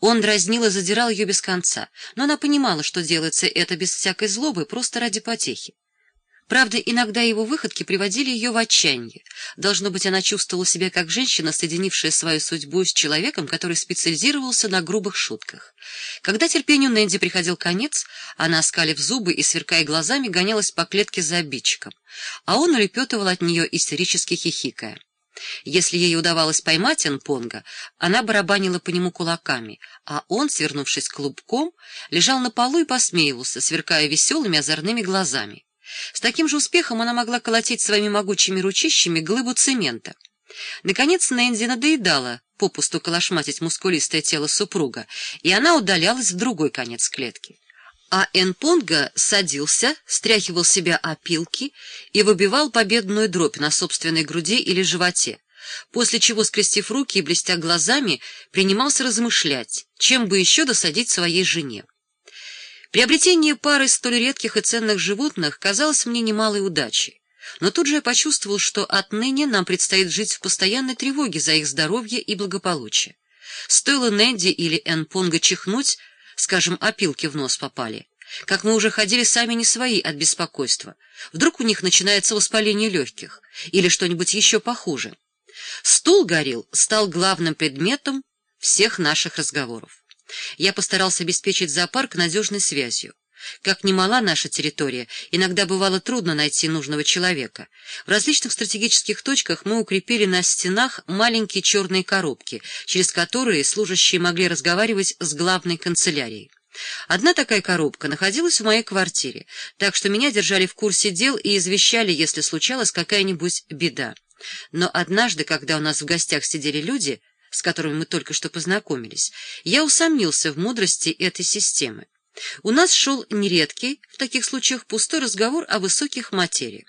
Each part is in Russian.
Он дразнил и задирал ее без конца, но она понимала, что делается это без всякой злобы, просто ради потехи. Правда, иногда его выходки приводили ее в отчаяние. Должно быть, она чувствовала себя как женщина, соединившая свою судьбу с человеком, который специализировался на грубых шутках. Когда терпению Нэнди приходил конец, она, оскалив зубы и сверкая глазами, гонялась по клетке за обидчиком, а он улепетывал от нее, истерически хихикая. Если ей удавалось поймать Энпонга, она барабанила по нему кулаками, а он, свернувшись клубком, лежал на полу и посмеивался, сверкая веселыми озорными глазами. С таким же успехом она могла колотить своими могучими ручищами глыбу цемента. Наконец Нэнди надоедала попусту колошматить мускулистое тело супруга, и она удалялась в другой конец клетки. А Энпонга садился, стряхивал с себя опилки и выбивал победную дробь на собственной груди или животе, после чего, скрестив руки и блестя глазами, принимался размышлять, чем бы еще досадить своей жене. Приобретение пары столь редких и ценных животных казалось мне немалой удачей, но тут же я почувствовал, что отныне нам предстоит жить в постоянной тревоге за их здоровье и благополучие. Стоило Нэнди или Энпонга чихнуть, скажем, опилки в нос попали, как мы уже ходили сами не свои от беспокойства. Вдруг у них начинается воспаление легких или что-нибудь еще похуже. Стул горел стал главным предметом всех наших разговоров. Я постарался обеспечить зоопарк надежной связью. Как ни мала наша территория, иногда бывало трудно найти нужного человека. В различных стратегических точках мы укрепили на стенах маленькие черные коробки, через которые служащие могли разговаривать с главной канцелярией. Одна такая коробка находилась в моей квартире, так что меня держали в курсе дел и извещали, если случалась какая-нибудь беда. Но однажды, когда у нас в гостях сидели люди, с которыми мы только что познакомились, я усомнился в мудрости этой системы. У нас шел нередкий, в таких случаях, пустой разговор о высоких материях.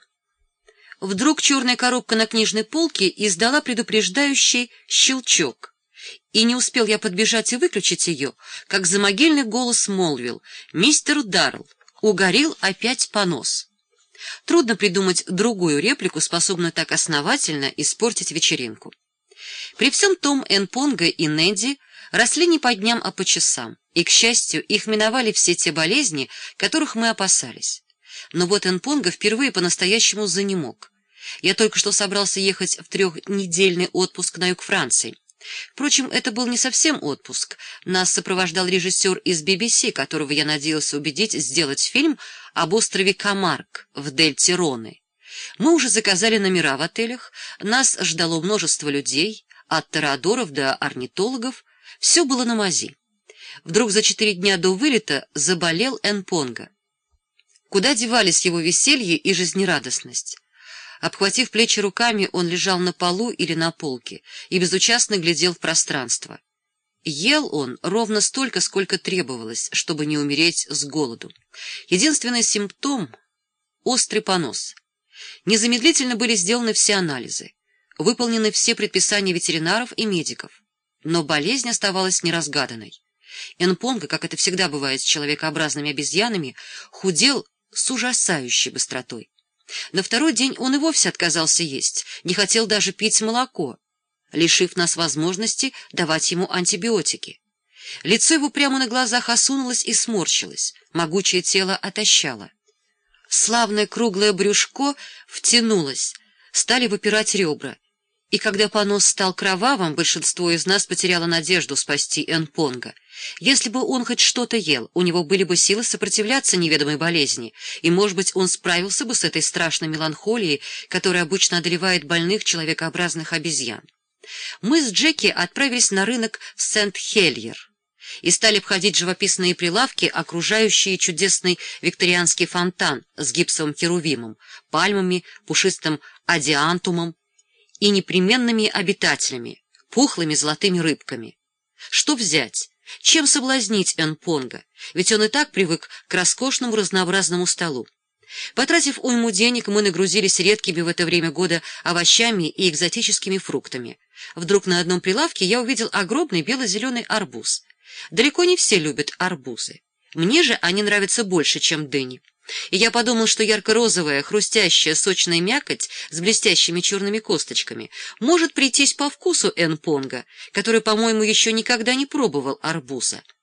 Вдруг черная коробка на книжной полке издала предупреждающий щелчок, и не успел я подбежать и выключить ее, как замогильный голос молвил: «Мистер Даррелл, угорел опять понос». Трудно придумать другую реплику, способную так основательно испортить вечеринку. При всем том Энпонга и Нэнди росли не по дням, а по часам, и, к счастью, их миновали все те болезни, которых мы опасались. Но вот Энпонга впервые по-настоящему занемог. Я только что собрался ехать в 3-недельный отпуск на юг Франции. Впрочем, это был не совсем отпуск. Нас сопровождал режиссер из BBC, которого я надеялся убедить сделать фильм об острове Камарк в дельте Роны. Мы уже заказали номера в отелях, нас ждало множество людей, от торадоров до орнитологов, все было на мази. Вдруг за 4 дня до вылета заболел Энпонга. Куда девались его веселье и жизнерадостность? Обхватив плечи руками, он лежал на полу или на полке и безучастно глядел в пространство. Ел он ровно столько, сколько требовалось, чтобы не умереть с голоду. Единственный симптом — острый понос. Незамедлительно были сделаны все анализы, выполнены все предписания ветеринаров и медиков, но болезнь оставалась неразгаданной. Энпонга, как это всегда бывает с человекообразными обезьянами, худел с ужасающей быстротой. На второй день он и вовсе отказался есть, не хотел даже пить молоко, лишив нас возможности давать ему антибиотики. Лицо его прямо на глазах осунулось и сморщилось, могучее тело отощало. Славное круглое брюшко втянулось, стали выпирать ребра, и когда понос стал кровавым, большинство из нас потеряло надежду спасти Энпонга. Если бы он хоть что-то ел, у него были бы силы сопротивляться неведомой болезни, и, может быть, он справился бы с этой страшной меланхолией, которая обычно одолевает больных человекообразных обезьян. Мы с Джеки отправились на рынок в Сент-Хельер и стали обходить живописные прилавки, окружающие чудесный викторианский фонтан с гипсовым херувимом, пальмами, пушистым адиантумом и непременными обитателями, пухлыми золотыми рыбками. Что взять? Чем соблазнить Энпонга? Ведь он и так привык к роскошному разнообразному столу. Потратив уйму денег, мы нагрузились редкими в это время года овощами и экзотическими фруктами. Вдруг на одном прилавке я увидел огромный бело-зеленый арбуз. Далеко не все любят арбузы. Мне же они нравятся больше, чем дыни. И я подумал, что ярко-розовая, хрустящая, сочная мякоть с блестящими черными косточками может прийтись по вкусу Энн Понга, который, по-моему, еще никогда не пробовал арбуза.